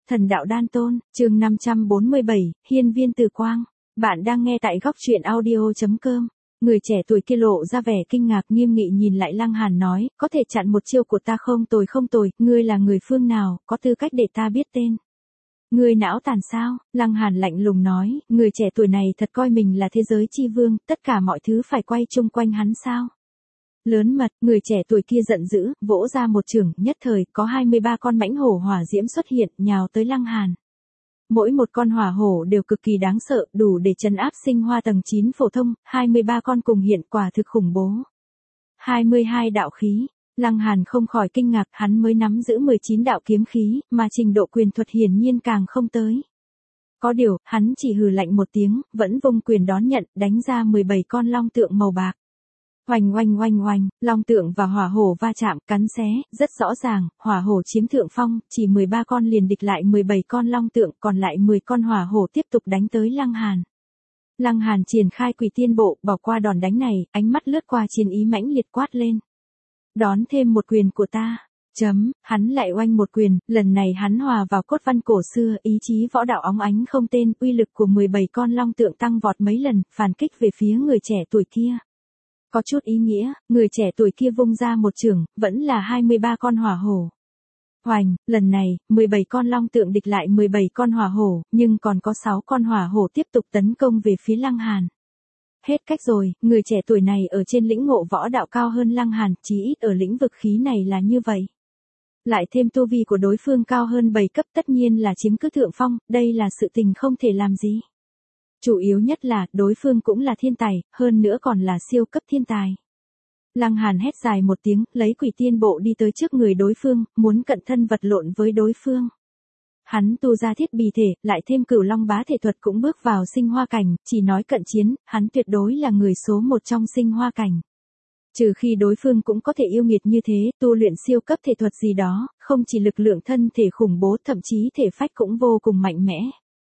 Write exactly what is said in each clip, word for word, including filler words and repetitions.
Thần đạo đan tôn, chương năm trăm bốn mươi bảy, hiên viên từ quang. Bạn đang nghe tại góc truyện audio.com. Người trẻ tuổi kia lộ ra vẻ kinh ngạc nghiêm nghị nhìn lại Lăng Hàn nói, có thể chặn một chiêu của ta không tồi không tồi, ngươi là người phương nào, có tư cách để ta biết tên. Ngươi não tàn sao? Lăng Hàn lạnh lùng nói, người trẻ tuổi này thật coi mình là thế giới chi vương, tất cả mọi thứ phải quay chung quanh hắn sao? Lớn mật, người trẻ tuổi kia giận dữ, vỗ ra một chưởng, nhất thời, có hai mươi ba con mãnh hổ hỏa diễm xuất hiện, nhào tới Lăng Hàn. Mỗi một con hỏa hổ đều cực kỳ đáng sợ, đủ để trấn áp sinh hoa tầng chín phổ thông, hai mươi ba con cùng hiện quả thực khủng bố. hai mươi hai đạo khí, Lăng Hàn không khỏi kinh ngạc, hắn mới nắm giữ mười chín đạo kiếm khí, mà trình độ quyền thuật hiển nhiên càng không tới. Có điều, hắn chỉ hừ lạnh một tiếng, vẫn vung quyền đón nhận, đánh ra mười bảy con long tượng màu bạc. Oanh oanh oanh oanh, long tượng và hỏa hổ va chạm, cắn xé, rất rõ ràng, hỏa hổ chiếm thượng phong, chỉ mười ba con liền địch lại mười bảy con long tượng, còn lại mười con hỏa hổ tiếp tục đánh tới Lăng Hàn. Lăng Hàn triển khai Quỷ Tiên Bộ, bỏ qua đòn đánh này, ánh mắt lướt qua chiến ý mãnh liệt quát lên. Đón thêm một quyền của ta. Chấm, hắn lại oanh một quyền, lần này hắn hòa vào cốt văn cổ xưa, ý chí võ đạo óng ánh không tên, uy lực của mười bảy con long tượng tăng vọt mấy lần, phản kích về phía người trẻ tuổi kia. Có chút ý nghĩa, người trẻ tuổi kia vung ra một chưởng, vẫn là hai mươi ba con hỏa hổ. Hoành, lần này, mười bảy con long tượng địch lại mười bảy con hỏa hổ, nhưng còn có sáu con hỏa hổ tiếp tục tấn công về phía Lăng Hàn. Hết cách rồi, người trẻ tuổi này ở trên lĩnh ngộ võ đạo cao hơn Lăng Hàn, chí ít ở lĩnh vực khí này là như vậy. Lại thêm tu vi của đối phương cao hơn bảy cấp tất nhiên là chiếm cứ thượng phong, đây là sự tình không thể làm gì. Chủ yếu nhất là, đối phương cũng là thiên tài, hơn nữa còn là siêu cấp thiên tài. Lăng Hàn hét dài một tiếng, lấy Quỷ Tiên Bộ đi tới trước người đối phương, muốn cận thân vật lộn với đối phương. Hắn tu ra thiết bì thể, lại thêm Cửu Long bá thể thuật cũng bước vào sinh hoa cảnh, chỉ nói cận chiến, hắn tuyệt đối là người số một trong sinh hoa cảnh. Trừ khi đối phương cũng có thể yêu nghiệt như thế, tu luyện siêu cấp thể thuật gì đó, không chỉ lực lượng thân thể khủng bố thậm chí thể phách cũng vô cùng mạnh mẽ.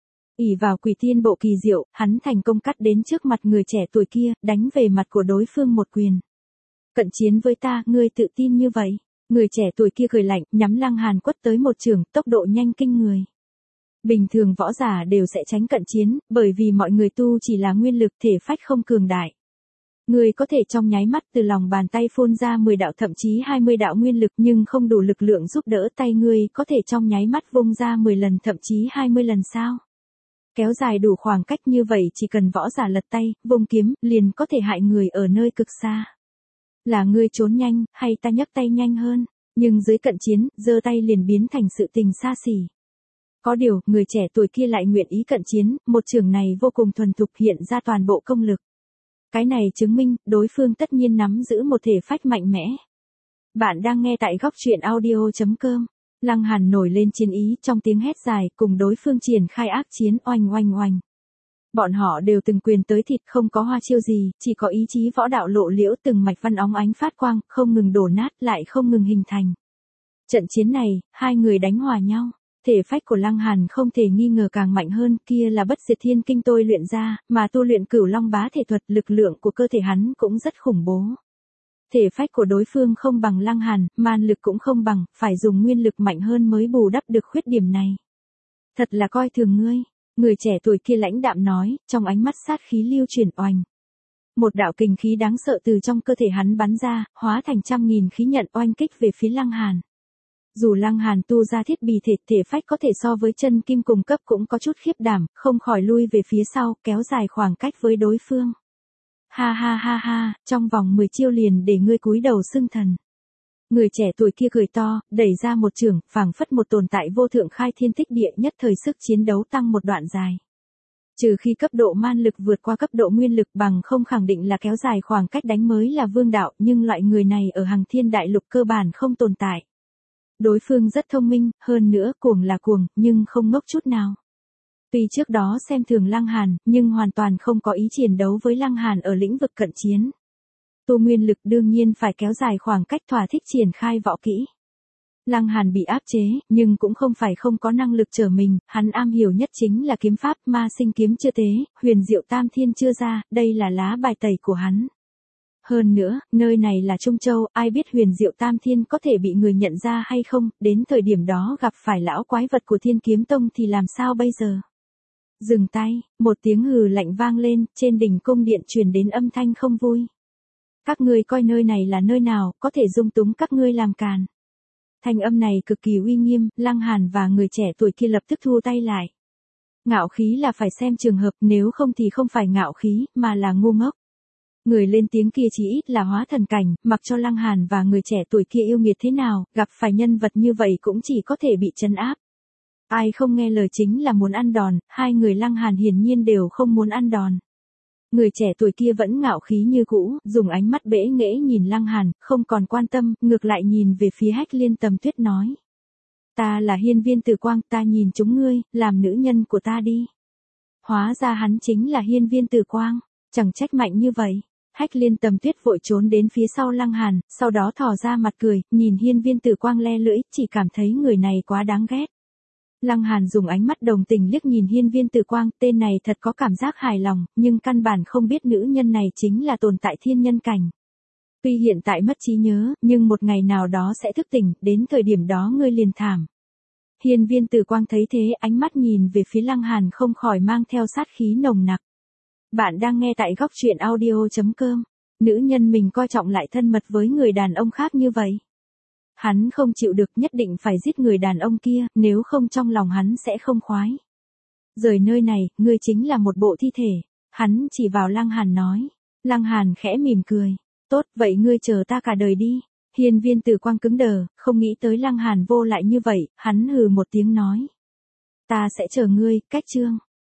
ỷ vào Quỷ Tiên Bộ kỳ diệu, hắn thành công cắt đến trước mặt người trẻ tuổi kia, đánh về mặt của đối phương một quyền. Cận chiến với ta, ngươi tự tin như vậy? Người trẻ tuổi kia cười lạnh, nhắm Lăng Hàn quất tới một chưởng, tốc độ nhanh kinh người. Bình thường võ giả đều sẽ tránh cận chiến, bởi vì mọi người tu chỉ là nguyên lực thể phách không cường đại. Ngươi có thể trong nháy mắt từ lòng bàn tay phun ra mười đạo thậm chí hai mươi đạo nguyên lực nhưng không đủ lực lượng giúp đỡ tay ngươi có thể trong nháy mắt vung ra mười lần thậm chí hai mươi lần sao? Kéo dài đủ khoảng cách như vậy chỉ cần võ giả lật tay, vung kiếm, liền có thể hại người ở nơi cực xa. Là ngươi trốn nhanh, hay ta nhấc tay nhanh hơn, nhưng dưới cận chiến, giơ tay liền biến thành sự tình xa xỉ. Có điều, người trẻ tuổi kia lại nguyện ý cận chiến, một chưởng này vô cùng thuần thục hiện ra toàn bộ công lực. Cái này chứng minh, đối phương tất nhiên nắm giữ một thể phách mạnh mẽ. Bạn đang nghe tại góc truyện audio.com. Lăng Hàn nổi lên chiến ý trong tiếng hét dài cùng đối phương triển khai ác chiến oanh oanh oanh. Bọn họ đều từng quyền tới thịt không có hoa chiêu gì, chỉ có ý chí võ đạo lộ liễu từng mạch văn óng ánh phát quang, không ngừng đổ nát lại không ngừng hình thành. Trận chiến này, hai người đánh hòa nhau. Thể phách của Lăng Hàn không thể nghi ngờ càng mạnh hơn, kia là bất diệt thiên kinh tôi luyện ra, mà tu luyện Cửu Long bá thể thuật, lực lượng của cơ thể hắn cũng rất khủng bố. Thể phách của đối phương không bằng Lăng Hàn, man lực cũng không bằng, phải dùng nguyên lực mạnh hơn mới bù đắp được khuyết điểm này. Thật là coi thường ngươi, người trẻ tuổi kia lãnh đạm nói, trong ánh mắt sát khí lưu chuyển oanh. Một đạo kình khí đáng sợ từ trong cơ thể hắn bắn ra, hóa thành trăm nghìn khí nhận oanh kích về phía Lăng Hàn. Dù Lăng Hàn tu ra thiết bì thể, thể phách có thể so với chân kim cùng cấp cũng có chút khiếp đảm, không khỏi lui về phía sau, kéo dài khoảng cách với đối phương. Ha ha ha ha, trong vòng mười chiêu liền để ngươi cúi đầu xưng thần. Người trẻ tuổi kia cười to, đẩy ra một chưởng, phảng phất một tồn tại vô thượng khai thiên tích địa nhất thời sức chiến đấu tăng một đoạn dài. Trừ khi cấp độ man lực vượt qua cấp độ nguyên lực bằng không khẳng định là kéo dài khoảng cách đánh mới là vương đạo, nhưng loại người này ở Hằng Thiên Đại Lục cơ bản không tồn tại. Đối phương rất thông minh, hơn nữa cuồng là cuồng, nhưng không ngốc chút nào. Tuy trước đó xem thường Lăng Hàn, nhưng hoàn toàn không có ý chiến đấu với Lăng Hàn ở lĩnh vực cận chiến. Tu nguyên lực đương nhiên phải kéo dài khoảng cách thỏa thích triển khai võ kỹ. Lăng Hàn bị áp chế, nhưng cũng không phải không có năng lực trở mình, hắn am hiểu nhất chính là kiếm pháp, ma sinh kiếm chưa tế, huyền diệu tam thiên chưa ra, đây là lá bài tẩy của hắn. Hơn nữa, nơi này là Trung Châu, ai biết huyền diệu tam thiên có thể bị người nhận ra hay không, đến thời điểm đó gặp phải lão quái vật của Thiên Kiếm Tông thì làm sao bây giờ? Dừng tay, một tiếng hừ lạnh vang lên, trên đỉnh cung điện truyền đến âm thanh không vui. Các ngươi coi nơi này là nơi nào, có thể dung túng các ngươi làm càn. Thanh âm này cực kỳ uy nghiêm, Lăng Hàn và người trẻ tuổi kia lập tức thu tay lại. Ngạo khí là phải xem trường hợp, nếu không thì không phải ngạo khí, mà là ngu ngốc. Người lên tiếng kia chỉ ít là hóa thần cảnh, mặc cho Lăng Hàn và người trẻ tuổi kia yêu nghiệt thế nào, gặp phải nhân vật như vậy cũng chỉ có thể bị trấn áp. Ai không nghe lời chính là muốn ăn đòn, hai người Lăng Hàn hiển nhiên đều không muốn ăn đòn. Người trẻ tuổi kia vẫn ngạo khí như cũ, dùng ánh mắt bẽ nghễ nhìn Lăng Hàn, không còn quan tâm, ngược lại nhìn về phía Hách Liên Tầm Tuyết nói. Ta là Hiên Viên Tử Quang, ta nhìn chúng ngươi, làm nữ nhân của ta đi. Hóa ra hắn chính là Hiên Viên Tử Quang, chẳng trách mạnh như vậy. Hách Liên Tầm Tuyết vội trốn đến phía sau Lăng Hàn, sau đó thò ra mặt cười, nhìn Hiên Viên Tử Quang le lưỡi, chỉ cảm thấy người này quá đáng ghét. Lăng Hàn dùng ánh mắt đồng tình liếc nhìn Hiên Viên Tử Quang, tên này thật có cảm giác hài lòng, nhưng căn bản không biết nữ nhân này chính là tồn tại thiên nhân cảnh. Tuy hiện tại mất trí nhớ, nhưng một ngày nào đó sẽ thức tỉnh, đến thời điểm đó ngươi liền thảm. Hiên Viên Tử Quang thấy thế, ánh mắt nhìn về phía Lăng Hàn không khỏi mang theo sát khí nồng nặc. Bạn đang nghe tại góc truyện audio chấm com. Nữ nhân mình coi trọng lại thân mật với người đàn ông khác như vậy. Hắn không chịu được, nhất định phải giết người đàn ông kia, nếu không trong lòng hắn sẽ không khoái. Rời nơi này, ngươi chính là một bộ thi thể. Hắn chỉ vào Lăng Hàn nói. Lăng Hàn khẽ mỉm cười. Tốt, vậy ngươi chờ ta cả đời đi. Hiên Viên Tử Quang cứng đờ, không nghĩ tới Lăng Hàn vô lại như vậy, hắn hừ một tiếng nói. Ta sẽ chờ ngươi, cách chương.